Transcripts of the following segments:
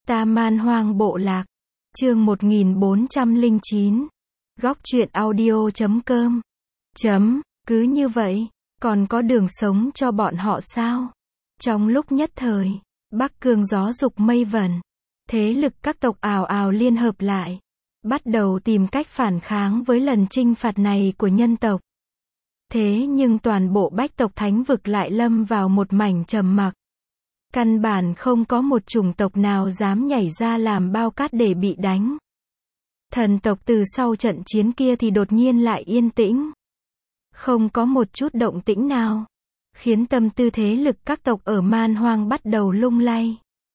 Ta Man Hoang Bộ Lạc. Chương 1409. Góc truyện audio.com. Cứ như vậy, còn có đường sống cho bọn họ sao? Trong lúc nhất thời, Bắc Cương gió dục mây vẩn, thế lực các tộc ào ào liên hợp lại, bắt đầu tìm cách phản kháng với lần chinh phạt này của nhân tộc. Thế nhưng toàn bộ Bách tộc thánh vực lại lâm vào một mảnh trầm mặc. Căn bản không có một chủng tộc nào dám nhảy ra làm bao cát để bị đánh. Thần tộc từ sau trận chiến kia thì đột nhiên lại yên tĩnh. Không có một chút động tĩnh nào, khiến tâm tư thế lực các tộc ở Man Hoang bắt đầu lung lay.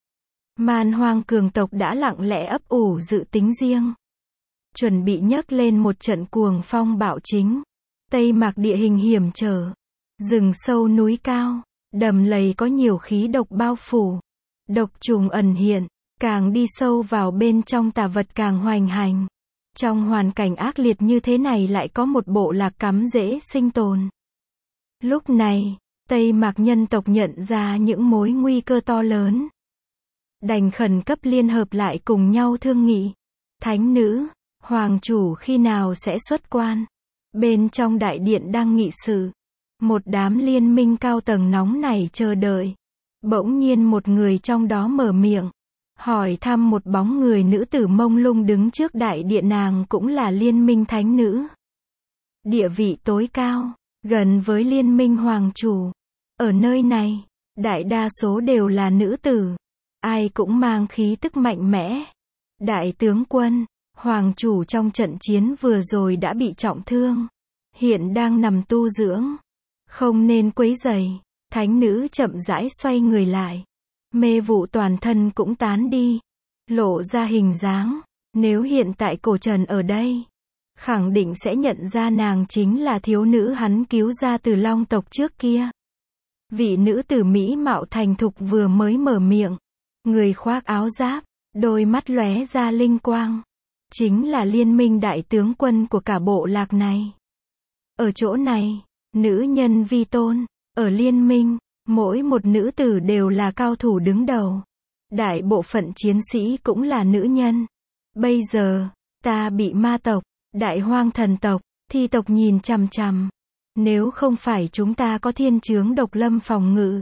Man Hoang cường tộc đã lặng lẽ ấp ủ dự tính riêng, chuẩn bị nhấc lên một trận cuồng phong bạo chính. Tây Mạc địa hình hiểm trở, rừng sâu núi cao, đầm lầy có nhiều khí độc bao phủ, độc trùng ẩn hiện, càng đi sâu vào bên trong tà vật càng hoành hành. Trong hoàn cảnh ác liệt như thế này lại có một bộ lạc cắm rễ sinh tồn. Lúc này, Tây Mạc nhân tộc nhận ra những mối nguy cơ to lớn, đành khẩn cấp liên hợp lại cùng nhau thương nghị. Thánh nữ, hoàng chủ khi nào sẽ xuất quan? Bên trong đại điện đang nghị sự, một đám liên minh cao tầng nóng nảy chờ đợi. Bỗng nhiên một người trong đó mở miệng, hỏi thăm một bóng người nữ tử mông lung đứng trước đại điện, nàng cũng là liên minh thánh nữ. Địa vị tối cao, gần với liên minh hoàng chủ. Ở nơi này, đại đa số đều là nữ tử, ai cũng mang khí tức mạnh mẽ. Đại tướng quân, hoàng chủ trong trận chiến vừa rồi đã bị trọng thương, hiện đang nằm tu dưỡng, không nên quấy rầy. Thánh nữ chậm rãi xoay người lại, mê vụ toàn thân cũng tán đi, lộ ra hình dáng. Nếu hiện tại cổ Trần ở đây, khẳng định sẽ nhận ra nàng chính là thiếu nữ hắn cứu ra từ Long tộc trước kia. Vị nữ tử mỹ mạo thành thục vừa mới mở miệng, người khoác áo giáp, đôi mắt lóe ra linh quang, chính là liên minh đại tướng quân của cả bộ lạc này. Ở chỗ này, nữ nhân vi tôn, ở liên minh, mỗi một nữ tử đều là cao thủ đứng đầu. Đại bộ phận chiến sĩ cũng là nữ nhân. Bây giờ, ta bị ma tộc, đại hoang thần tộc, thi tộc nhìn chằm chằm. Nếu không phải chúng ta có thiên chướng độc lâm phòng ngự,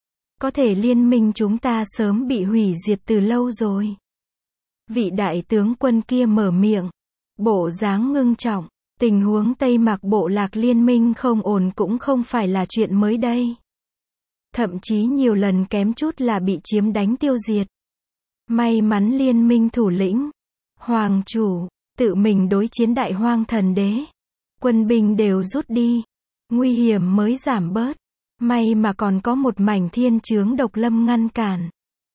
có thể liên minh chúng ta sớm bị hủy diệt từ lâu rồi. Vị đại tướng quân kia mở miệng, bộ dáng ngưng trọng. Tình huống Tây Mạc bộ lạc liên minh không ổn cũng không phải là chuyện mới đây. Thậm chí nhiều lần kém chút là bị chiếm đánh tiêu diệt. May mắn liên minh thủ lĩnh, hoàng chủ, tự mình đối chiến đại hoang thần đế. Quân binh đều rút đi, nguy hiểm mới giảm bớt. May mà còn có một mảnh thiên chướng độc lâm ngăn cản,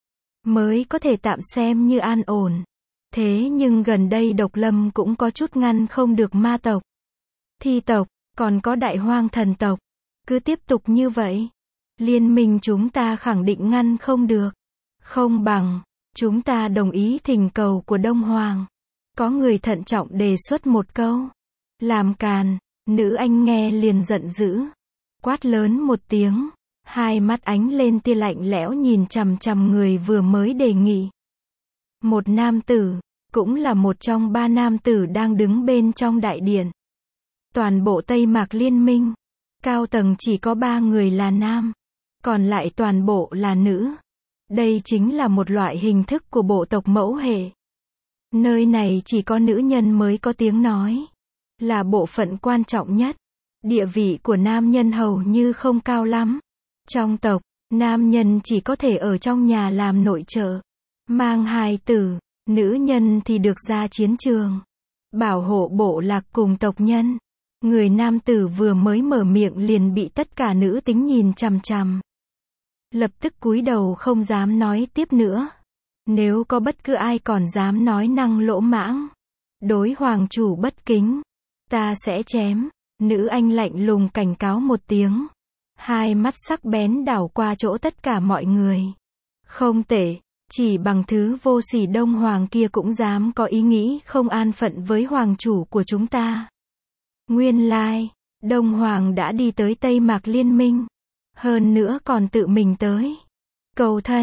mới có thể tạm xem như an ổn. Thế nhưng gần đây độc lâm cũng có chút ngăn không được ma tộc, thi tộc, còn có đại hoang thần tộc. Cứ tiếp tục như vậy, liên minh chúng ta khẳng định ngăn không được. Không bằng, chúng ta đồng ý thỉnh cầu của Đông Hoàng. Có người thận trọng đề xuất một câu. Làm càn, nữ anh nghe liền giận dữ, quát lớn một tiếng, hai mắt ánh lên tia lạnh lẽo nhìn chằm chằm người vừa mới đề nghị. Một nam tử, cũng là một trong ba nam tử đang đứng bên trong đại điện. Toàn bộ Tây Mạc liên minh, cao tầng chỉ có 3 người là nam, còn lại toàn bộ là nữ. Đây chính là một loại hình thức của bộ tộc mẫu hệ. Nơi này chỉ có nữ nhân mới có tiếng nói, là bộ phận quan trọng nhất. Địa vị của nam nhân hầu như không cao lắm. Trong tộc, nam nhân chỉ có thể ở trong nhà làm nội trợ, mang hài tử. Nữ nhân thì được ra chiến trường, bảo hộ bộ lạc cùng tộc nhân. Người nam tử vừa mới mở miệng liền bị tất cả nữ tính nhìn chằm chằm. Lập tức cúi đầu không dám nói tiếp nữa. Nếu có bất cứ ai còn dám nói năng lỗ mãng, đối hoàng chủ bất kính, ta sẽ chém. Nữ anh lạnh lùng cảnh cáo một tiếng, hai mắt sắc bén đảo qua chỗ tất cả mọi người. Không tệ. Chỉ bằng thứ vô sỉ Đông Hoàng kia cũng dám có ý nghĩ không an phận với hoàng chủ của chúng ta. Nguyên lai, Đông Hoàng đã đi tới Tây Mạc liên minh. Hơn nữa còn tự mình tới cầu thân.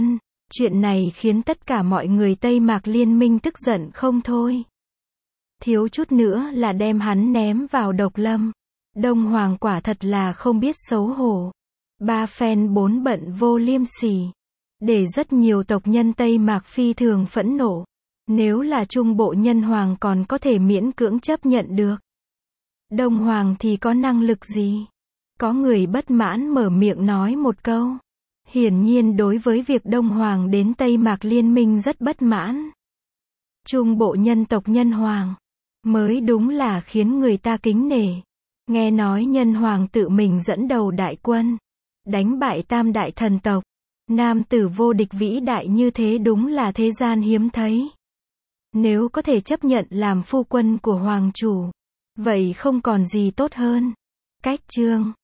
Chuyện này khiến tất cả mọi người Tây Mạc Liên minh tức giận không thôi. Thiếu chút nữa là đem hắn ném vào độc lâm. Đông Hoàng quả thật là không biết xấu hổ. Ba phen bốn bận vô liêm sỉ. Để rất nhiều tộc nhân Tây Mạc phi thường phẫn nộ. Nếu là Trung Bộ Nhân Hoàng còn có thể miễn cưỡng chấp nhận được. Đông Hoàng thì có năng lực gì? Có người bất mãn mở miệng nói một câu. Hiển nhiên đối với việc Đông Hoàng đến Tây Mạc Liên minh rất bất mãn. Trung Bộ nhân tộc Nhân Hoàng mới đúng là khiến người ta kính nể. Nghe nói Nhân Hoàng tự mình dẫn đầu đại quân, đánh bại tam đại thần tộc. Nam tử vô địch vĩ đại như thế đúng là thế gian hiếm thấy. Nếu có thể chấp nhận làm phu quân của Hoàng chủ, vậy không còn gì tốt hơn. Cách chương